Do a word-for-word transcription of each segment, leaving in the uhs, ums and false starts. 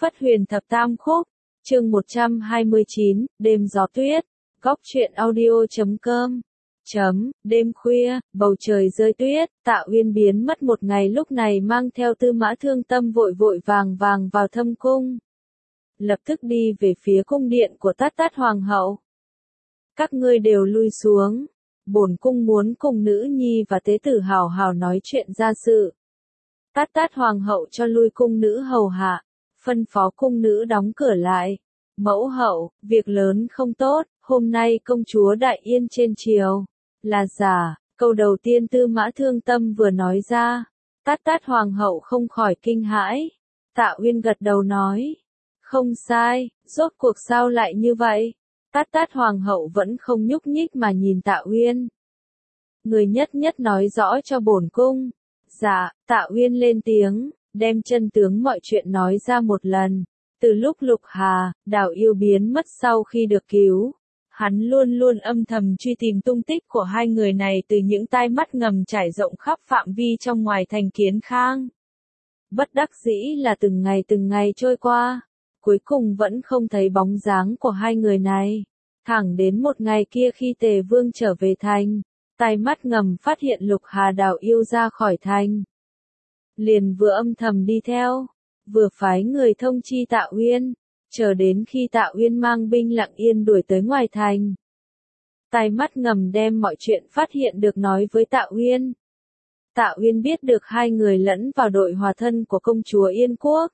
Phất Huyền Thập Tam Khúc, chương một trăm hai mươi chín, đêm gió tuyết, góc truyện audio chấm com. Chấm, đêm khuya, bầu trời rơi tuyết, Tạ Uyên biến mất một ngày lúc này mang theo Tư Mã Thương Tâm vội vội vàng vàng vào thâm cung. Lập tức đi về phía cung điện của Tát Tát Hoàng hậu. Các ngươi đều lui xuống, bổn cung muốn cùng nữ nhi và tế tử hào hào nói chuyện gia sự. Tát Tát Hoàng hậu cho lui cung nữ hầu hạ, phân phó cung nữ đóng cửa lại. Mẫu hậu, việc lớn không tốt, hôm nay công chúa Đại Yên trên triều. Là giả, câu đầu tiên Tư Mã Thương Tâm vừa nói ra. Tát Tát Hoàng hậu không khỏi kinh hãi. Tạ Uyên gật đầu nói. Không sai, rốt cuộc sao lại như vậy? Tát Tát Hoàng hậu vẫn không nhúc nhích mà nhìn Tạ Uyên. Người nhất nhất nói rõ cho bổn cung. Dạ, Tạ Uyên lên tiếng, đem chân tướng mọi chuyện nói ra một lần. Từ lúc Lục Hà, Đào Yêu biến mất sau khi được cứu, hắn luôn luôn âm thầm truy tìm tung tích của hai người này từ những tai mắt ngầm trải rộng khắp phạm vi trong ngoài thành Kiến Khang. Bất đắc dĩ là từng ngày từng ngày trôi qua, cuối cùng vẫn không thấy bóng dáng của hai người này. Thẳng đến một ngày kia khi Tề Vương trở về thành, tai mắt ngầm phát hiện Lục Hà Đào Yêu ra khỏi thành. Liền vừa âm thầm đi theo, vừa phái người thông chi Tạ Uyên, chờ đến khi Tạ Uyên mang binh lặng yên đuổi tới ngoài thành. Tai mắt ngầm đem mọi chuyện phát hiện được nói với Tạ Uyên. Tạ Uyên biết được hai người lẫn vào đội hòa thân của công chúa Yên Quốc.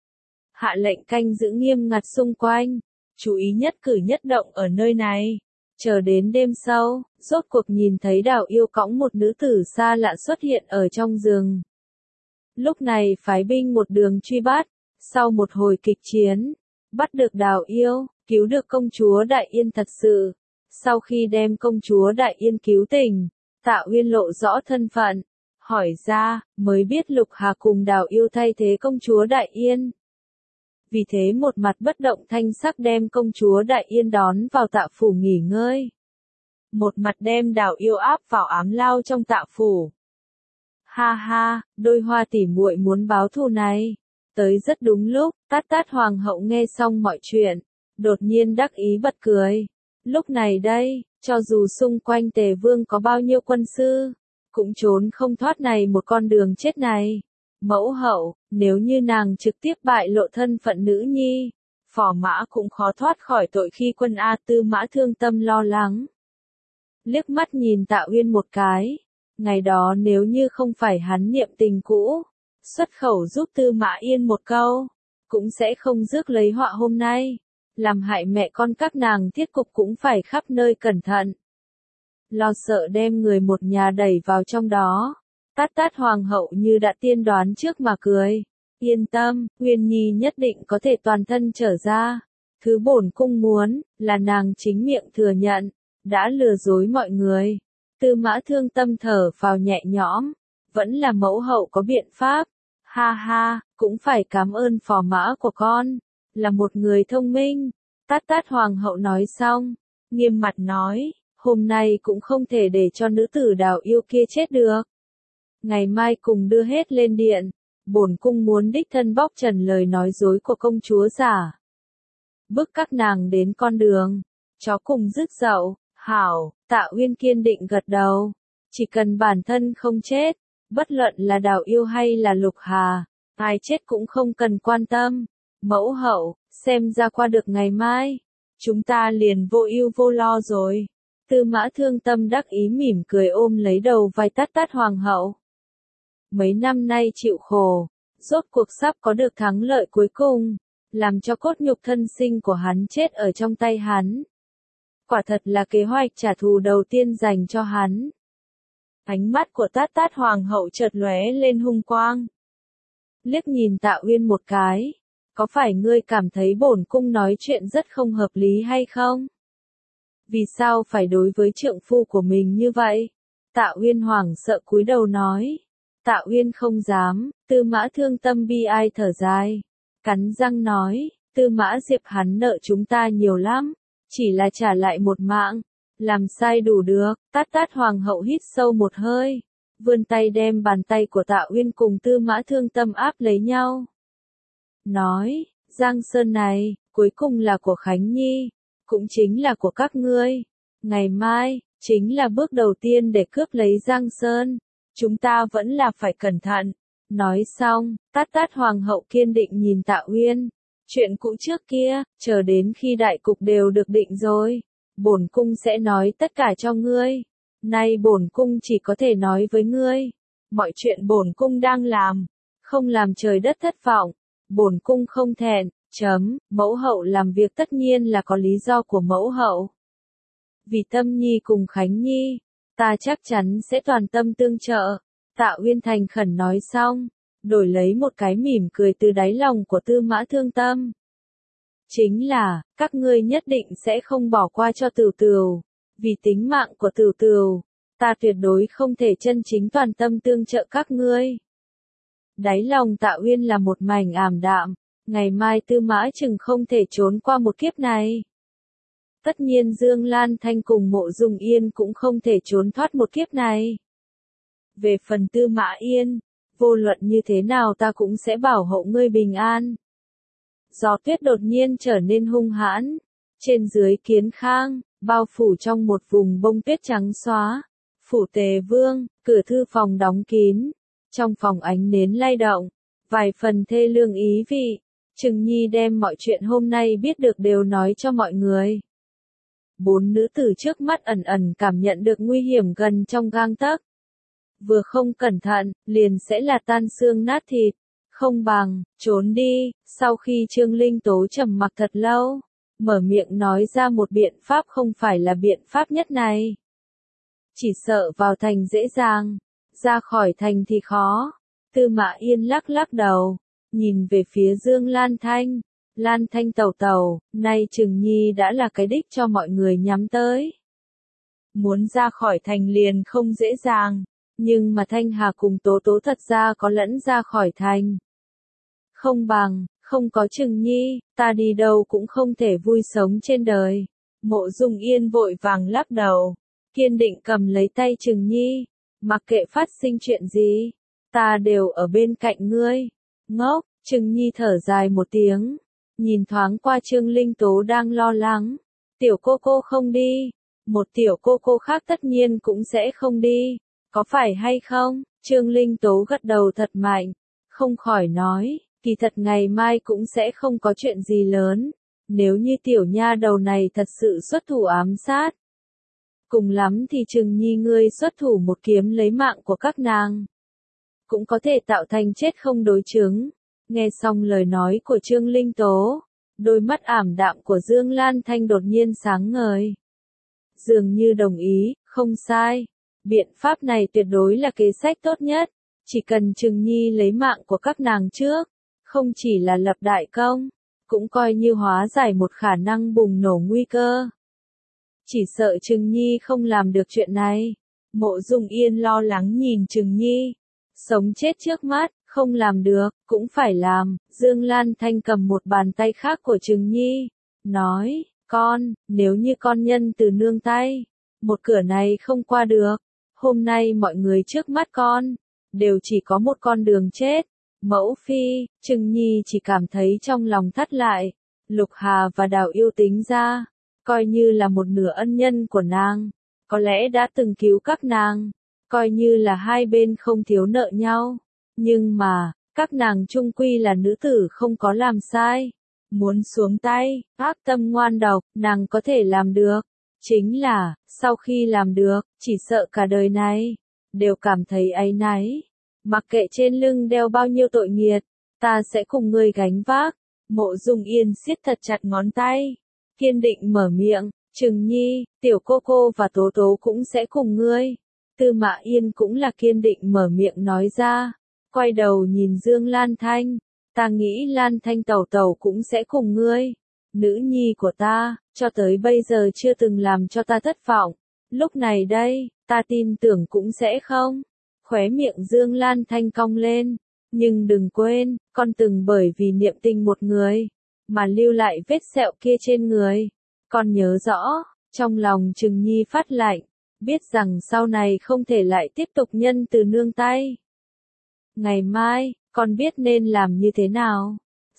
Hạ lệnh canh giữ nghiêm ngặt xung quanh, chú ý nhất cử nhất động ở nơi này. Chờ đến đêm sau, rốt cuộc nhìn thấy Đào Yêu cõng một nữ tử xa lạ xuất hiện ở trong rừng. Lúc này phái binh một đường truy bắt, sau một hồi kịch chiến, bắt được Đào Yêu, cứu được công chúa Đại Yên thật sự. Sau khi đem công chúa Đại Yên cứu tỉnh, Tạ Uyên lộ rõ thân phận, hỏi ra, mới biết Lục Hà cùng Đào Yêu thay thế công chúa Đại Yên. Vì thế một mặt bất động thanh sắc đem công chúa Đại Yên đón vào Tạ phủ nghỉ ngơi. Một mặt đem Đào Yêu áp vào ám lao trong Tạ phủ. Ha ha, đôi hoa tỉ muội muốn báo thù này. Tới rất đúng lúc, Tát Tát Hoàng hậu nghe xong mọi chuyện, đột nhiên đắc ý bật cười. Lúc này đây, cho dù xung quanh Tề Vương có bao nhiêu quân sư, cũng trốn không thoát này một con đường chết này. Mẫu hậu, nếu như nàng trực tiếp bại lộ thân phận nữ nhi, phò mã cũng khó thoát khỏi tội khi quân A. Tư Mã Thương Tâm lo lắng. Liếc mắt nhìn Tạ Uyên một cái, ngày đó nếu như không phải hắn niệm tình cũ, xuất khẩu giúp Tư Mã Yên một câu, cũng sẽ không rước lấy họa hôm nay, làm hại mẹ con các nàng thiết cục cũng phải khắp nơi cẩn thận. Lo sợ đem người một nhà đẩy vào trong đó. Tát Tát Hoàng hậu như đã tiên đoán trước mà cười. Yên tâm, Uyên Nhi nhất định có thể toàn thân trở ra. Thứ bổn cung muốn, là nàng chính miệng thừa nhận, đã lừa dối mọi người. Tư Mã Thương Tâm thở vào nhẹ nhõm, vẫn là mẫu hậu có biện pháp. Ha ha, cũng phải cảm ơn phò mã của con, là một người thông minh. Tát Tát Hoàng hậu nói xong, nghiêm mặt nói, hôm nay cũng không thể để cho nữ tử Đào Yêu kia chết được. Ngày mai cùng đưa hết lên điện, bổn cung muốn đích thân bóc trần lời nói dối của công chúa giả. Bức các nàng đến con đường, chó cùng rước dậu, hảo, Tạ Uyên kiên định gật đầu. Chỉ cần bản thân không chết, bất luận là Đào Yêu hay là Lục Hà, ai chết cũng không cần quan tâm. Mẫu hậu, xem ra qua được ngày mai, chúng ta liền vô ưu vô lo rồi. Tư Mã Thương Tâm đắc ý mỉm cười ôm lấy đầu vai Tát Tát Hoàng hậu. Mấy năm nay chịu khổ, rốt cuộc sắp có được thắng lợi cuối cùng, làm cho cốt nhục thân sinh của hắn chết ở trong tay hắn. Quả thật là kế hoạch trả thù đầu tiên dành cho hắn. Ánh mắt của Tát Tát Hoàng hậu chợt lóe lên hung quang. Liếc nhìn Tạ Uyên một cái, có phải ngươi cảm thấy bổn cung nói chuyện rất không hợp lý hay không? Vì sao phải đối với trượng phu của mình như vậy? Tạ Uyên hoảng sợ cúi đầu nói. Tạ Uyên không dám. Tư Mã Thương Tâm bi ai thở dài, cắn răng nói, Tư Mã Diệp hắn nợ chúng ta nhiều lắm, chỉ là trả lại một mạng, làm sai đủ được. Tát Tát Hoàng hậu hít sâu một hơi, vươn tay đem bàn tay của Tạ Uyên cùng Tư Mã Thương Tâm áp lấy nhau. Nói, Giang Sơn này, cuối cùng là của Khánh Nhi, cũng chính là của các ngươi. Ngày mai, chính là bước đầu tiên để cướp lấy Giang Sơn. Chúng ta vẫn là phải cẩn thận. Nói xong, Tát Tát Hoàng hậu kiên định nhìn Tạ Uyên. Chuyện cũ trước kia, chờ đến khi đại cục đều được định rồi, bổn cung sẽ nói tất cả cho ngươi. Nay bổn cung chỉ có thể nói với ngươi, mọi chuyện bổn cung đang làm, không làm trời đất thất vọng, bổn cung không thẹn. Chấm, mẫu hậu làm việc tất nhiên là có lý do của mẫu hậu. Vì Tâm Nhi cùng Khánh Nhi, ta chắc chắn sẽ toàn tâm tương trợ. Tạ Uyên thành khẩn nói xong, đổi lấy một cái mỉm cười từ đáy lòng của Tư Mã Thương Tâm. Chính là, các ngươi nhất định sẽ không bỏ qua cho Tửu Tửu. Vì tính mạng của Tửu Tửu, ta tuyệt đối không thể chân chính toàn tâm tương trợ các ngươi. Đáy lòng Tạ Uyên là một mảnh ảm đạm, ngày mai Tư Mã Chừng không thể trốn qua một kiếp này. Tất nhiên Dương Lan Thanh cùng Mộ Dung Yên cũng không thể trốn thoát một kiếp này. Về phần Tư Mã Yên, vô luận như thế nào ta cũng sẽ bảo hộ ngươi bình an. Gió tuyết đột nhiên trở nên hung hãn, trên dưới Kiến Khang, bao phủ trong một vùng bông tuyết trắng xóa. Phủ Tề Vương, cửa thư phòng đóng kín, trong phòng ánh nến lay động, vài phần thê lương ý vị. Trừng Nhi đem mọi chuyện hôm nay biết được đều nói cho mọi người. Bốn nữ tử trước mắt ẩn ẩn cảm nhận được nguy hiểm gần trong gang tấc. Vừa không cẩn thận, liền sẽ là tan xương nát thịt. Không bằng, trốn đi. Sau khi Trương Linh Tố trầm mặc thật lâu, mở miệng nói ra một biện pháp không phải là biện pháp nhất này. Chỉ sợ vào thành dễ dàng, ra khỏi thành thì khó. Tư Mã Yên lắc lắc đầu, nhìn về phía Dương Lan Thanh. Lan Thanh tẩu tẩu, nay Trừng Nhi đã là cái đích cho mọi người nhắm tới. Muốn ra khỏi thành liền không dễ dàng, nhưng mà Thanh Hà cùng Tố Tố thật ra có lẫn ra khỏi thành. Không bằng, không có Trừng Nhi, ta đi đâu cũng không thể vui sống trên đời. Mộ Dung Yên vội vàng lắc đầu, kiên định cầm lấy tay Trừng Nhi, mặc kệ phát sinh chuyện gì, ta đều ở bên cạnh ngươi. Ngốc, Trừng Nhi thở dài một tiếng, nhìn thoáng qua Trương Linh Tố đang lo lắng. Tiểu cô cô không đi, một tiểu cô cô khác tất nhiên cũng sẽ không đi, có phải hay không? Trương Linh Tố gật đầu thật mạnh, không khỏi nói, kỳ thật ngày mai cũng sẽ không có chuyện gì lớn, nếu như tiểu nha đầu này thật sự xuất thủ ám sát. Cùng lắm thì Trừng Nhi ngươi xuất thủ một kiếm lấy mạng của các nàng, cũng có thể tạo thành chết không đối chứng. Nghe xong lời nói của Trương Linh Tố, đôi mắt ảm đạm của Dương Lan Thanh đột nhiên sáng ngời. Dường như đồng ý, không sai. Biện pháp này tuyệt đối là kế sách tốt nhất. Chỉ cần Trừng Nhi lấy mạng của các nàng trước, không chỉ là lập đại công, cũng coi như hóa giải một khả năng bùng nổ nguy cơ. Chỉ sợ Trừng Nhi không làm được chuyện này. Mộ Dung Yên lo lắng nhìn Trừng Nhi. Sống chết trước mắt, không làm được, cũng phải làm. Dương Lan Thanh cầm một bàn tay khác của Trừng Nhi, nói, con, nếu như con nhân từ nương tay, một cửa này không qua được. Hôm nay mọi người trước mắt con, đều chỉ có một con đường chết. Mẫu phi, Trừng Nhi chỉ cảm thấy trong lòng thắt lại. Lục Hà và Đào Yêu tính ra, coi như là một nửa ân nhân của nàng, có lẽ đã từng cứu các nàng, coi như là hai bên không thiếu nợ nhau. Nhưng mà, các nàng chung quy là nữ tử không có làm sai. Muốn xuống tay, ác tâm ngoan độc, nàng có thể làm được. Chính là, sau khi làm được, chỉ sợ cả đời này, đều cảm thấy áy náy. Mặc kệ trên lưng đeo bao nhiêu tội nghiệt, ta sẽ cùng ngươi gánh vác. Mộ Dung Yên siết thật chặt ngón tay, kiên định mở miệng, Trừng Nhi, tiểu cô cô và Tố Tố cũng sẽ cùng ngươi. Tư Mã Yên cũng là kiên định mở miệng nói ra, quay đầu nhìn Dương Lan Thanh, ta nghĩ Lan Thanh tẩu tẩu cũng sẽ cùng ngươi. Nữ nhi của ta, cho tới bây giờ chưa từng làm cho ta thất vọng, lúc này đây, ta tin tưởng cũng sẽ không. Khóe miệng Dương Lan Thanh cong lên, nhưng đừng quên, con từng bởi vì niệm tình một người, mà lưu lại vết sẹo kia trên người. Con nhớ rõ, trong lòng Trừng Nhi phát lạnh, biết rằng sau này không thể lại tiếp tục nhân từ nương tay. Ngày mai, con biết nên làm như thế nào.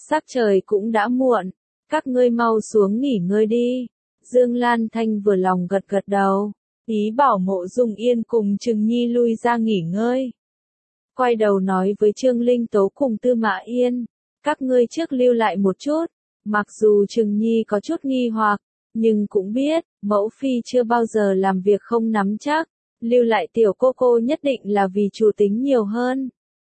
Sắc trời cũng đã muộn, các ngươi mau xuống nghỉ ngơi đi. Dương Lan Thanh vừa lòng gật gật đầu, ý bảo Mộ Dung Yên cùng Trừng Nhi lui ra nghỉ ngơi. Quay đầu nói với Trương Linh Tố cùng Tư Mã Yên, các ngươi trước lưu lại một chút. Mặc dù Trừng Nhi có chút nghi hoặc, nhưng cũng biết, mẫu phi chưa bao giờ làm việc không nắm chắc, lưu lại tiểu cô cô nhất định là vì chủ tính nhiều hơn.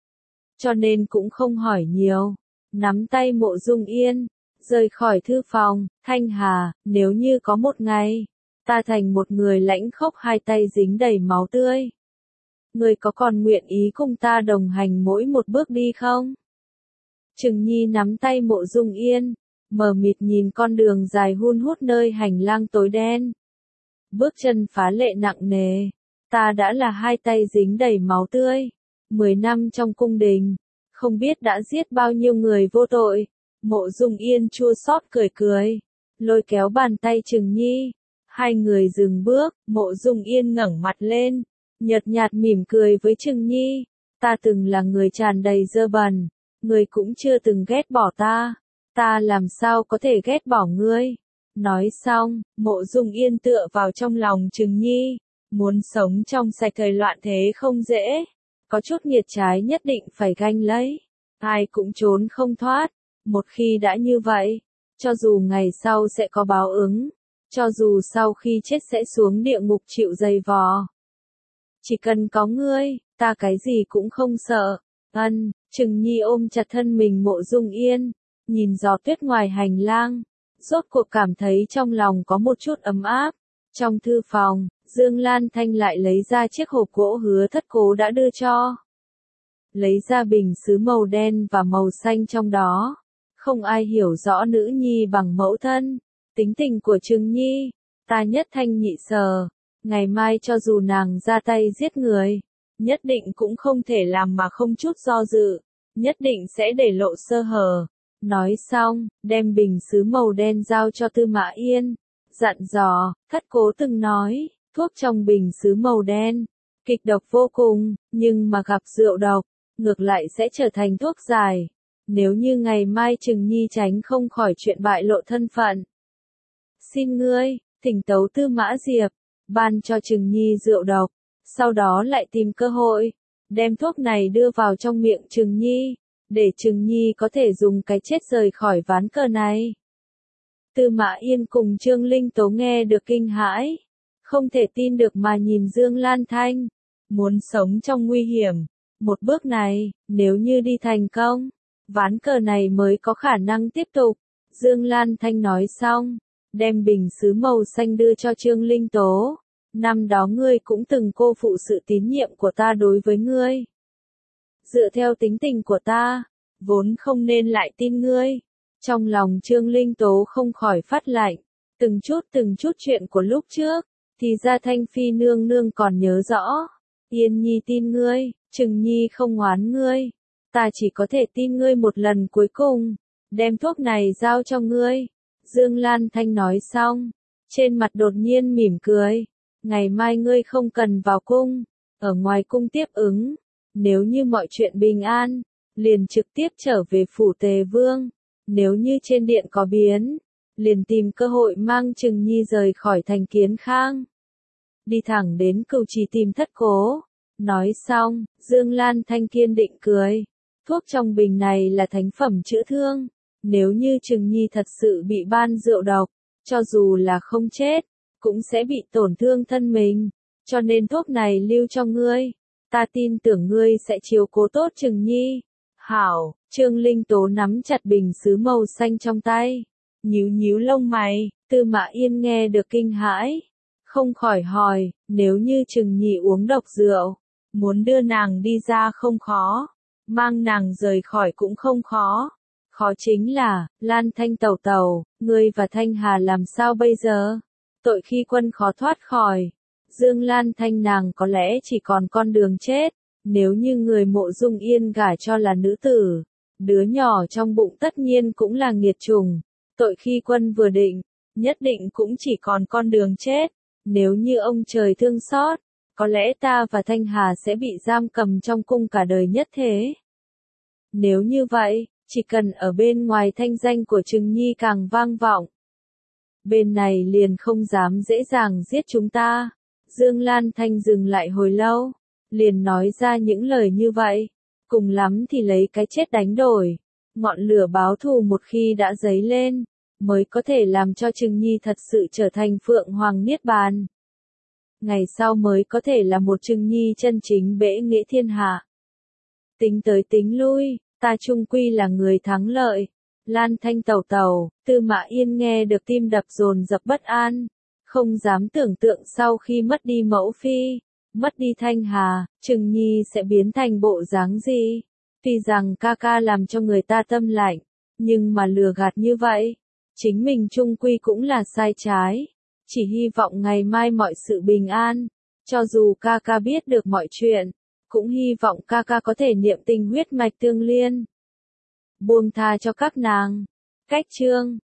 Cho nên cũng không hỏi nhiều, nắm tay Mộ Dung Yên, rời khỏi thư phòng. Thanh Hà, nếu như có một ngày, ta thành một người lãnh khốc hai tay dính đầy máu tươi, ngươi có còn nguyện ý cùng ta đồng hành mỗi một bước đi không? Trừng Nhi nắm tay Mộ Dung Yên, mờ mịt nhìn con đường dài hun hút nơi hành lang tối đen. Bước chân phá lệ nặng nề, ta đã là hai tay dính đầy máu tươi, mười năm trong cung đình, không biết đã giết bao nhiêu người vô tội. Mộ Dung Yên chua xót cười cười, lôi kéo bàn tay Trừng Nhi, hai người dừng bước. Mộ Dung Yên ngẩng mặt lên, nhợt nhạt mỉm cười với Trừng Nhi, ta từng là người tràn đầy dơ bẩn, ngươi cũng chưa từng ghét bỏ ta, ta làm sao có thể ghét bỏ ngươi. Nói xong, Mộ Dung Yên tựa vào trong lòng Trừng Nhi, muốn sống trong sạch thời loạn thế không dễ, có chút nghiệt trái nhất định phải ganh lấy, ai cũng trốn không thoát. Một khi đã như vậy, cho dù ngày sau sẽ có báo ứng, cho dù sau khi chết sẽ xuống địa ngục chịu dày vò, chỉ cần có ngươi, ta cái gì cũng không sợ. Ân, Trừng Nhi ôm chặt thân mình Mộ Dung Yên, nhìn gió tuyết ngoài hành lang, rốt cuộc cảm thấy trong lòng có một chút ấm áp. Trong thư phòng, Dương Lan Thanh lại lấy ra chiếc hộp gỗ Hứa Thất Cố đã đưa cho. Lấy ra bình sứ màu đen và màu xanh trong đó. Không ai hiểu rõ nữ nhi bằng mẫu thân, tính tình của Trừng Nhi, ta nhất thanh nhị sở, ngày mai cho dù nàng ra tay giết người, nhất định cũng không thể làm mà không chút do dự, nhất định sẽ để lộ sơ hở. Nói xong, đem bình sứ màu đen giao cho Tư Mã Yên, dặn dò, Thất Cố từng nói, thuốc trong bình sứ màu đen, kịch độc vô cùng, nhưng mà gặp rượu độc, ngược lại sẽ trở thành thuốc giải. Nếu như ngày mai Trừng Nhi tránh không khỏi chuyện bại lộ thân phận, xin ngươi, thỉnh tấu Tư Mã Diệp, ban cho Trừng Nhi rượu độc, sau đó lại tìm cơ hội, đem thuốc này đưa vào trong miệng Trừng Nhi, để Trừng Nhi có thể dùng cái chết rời khỏi ván cờ này. Tư Mã Yên cùng Trương Linh Tố nghe được kinh hãi, không thể tin được mà nhìn Dương Lan Thanh, muốn sống trong nguy hiểm, một bước này, nếu như đi thành công, ván cờ này mới có khả năng tiếp tục. Dương Lan Thanh nói xong, đem bình sứ màu xanh đưa cho Trương Linh Tố. Năm đó ngươi cũng từng cô phụ sự tín nhiệm của ta đối với ngươi. Dựa theo tính tình của ta, vốn không nên lại tin ngươi. Trong lòng Trương Linh Tố không khỏi phát lạnh, từng chút từng chút chuyện của lúc trước, thì ra Thanh Phi nương nương còn nhớ rõ. Yên Nhi tin ngươi, Trừng Nhi không oán ngươi. Ta chỉ có thể tin ngươi một lần cuối cùng, đem thuốc này giao cho ngươi. Dương Lan Thanh nói xong, trên mặt đột nhiên mỉm cười. Ngày mai ngươi không cần vào cung, ở ngoài cung tiếp ứng. Nếu như mọi chuyện bình an, liền trực tiếp trở về phủ Tề Vương. Nếu như trên điện có biến, liền tìm cơ hội mang Trừng Nhi rời khỏi thành Kiến Khang. Đi thẳng đến Cửu Trì tìm Thất Cố. Nói xong, Dương Lan Thanh kiên định cười. Thuốc trong bình này là thánh phẩm chữa thương. Nếu như Trừng Nhi thật sự bị ban rượu độc, cho dù là không chết, cũng sẽ bị tổn thương thân mình. Cho nên thuốc này lưu cho ngươi. Ta tin tưởng ngươi sẽ chiếu cố tốt Trừng Nhi. Hảo, Trương Linh Tố nắm chặt bình sứ màu xanh trong tay. Nhíu nhíu lông mày, Tư Mã Yên nghe được kinh hãi. Không khỏi hỏi, nếu như Trừng Nhi uống độc rượu, muốn đưa nàng đi ra không khó, mang nàng rời khỏi cũng không khó. Khó chính là, Lan Thanh tẩu tẩu, ngươi và Thanh Hà làm sao bây giờ? Tội khi quân khó thoát khỏi. Dương Lan Thanh nàng có lẽ chỉ còn con đường chết. Nếu như người Mộ Dung Yên gả cho là nữ tử, đứa nhỏ trong bụng tất nhiên cũng là nghiệt chủng. Tội khi quân vừa định, nhất định cũng chỉ còn con đường chết. Nếu như ông trời thương xót, có lẽ ta và Thanh Hà sẽ bị giam cầm trong cung cả đời nhất thế. Nếu như vậy, Chỉ cần ở bên ngoài thanh danh của Trừng Nhi càng vang vọng, bên này liền không dám dễ dàng giết chúng ta. Dương Lan Thanh dừng lại hồi lâu, liền nói ra những lời như vậy. Cùng lắm thì lấy cái chết đánh đổi. Ngọn lửa báo thù một khi đã dấy lên, mới có thể làm cho Trừng Nhi thật sự trở thành Phượng Hoàng Niết Bàn. Ngày sau mới có thể là một Trừng Nhi chân chính bệ nghệ thiên hạ. Tính tới tính lui, ta chung quy là người thắng lợi. Lan Thanh tẩu tẩu, Tư Mã Yên nghe được tim đập dồn dập bất an, không dám tưởng tượng sau khi mất đi mẫu phi, mất đi Thanh Hà, Trừng Nhi sẽ biến thành bộ dáng gì. Tuy rằng ca ca làm cho người ta tâm lạnh, nhưng mà lừa gạt như vậy, chính mình chung quy cũng là sai trái. Chỉ hy vọng ngày mai mọi sự bình an, cho dù ca ca biết được mọi chuyện, cũng hy vọng ca ca có thể niệm tình huyết mạch tương liên. Buông tha cho các nàng. Cách chương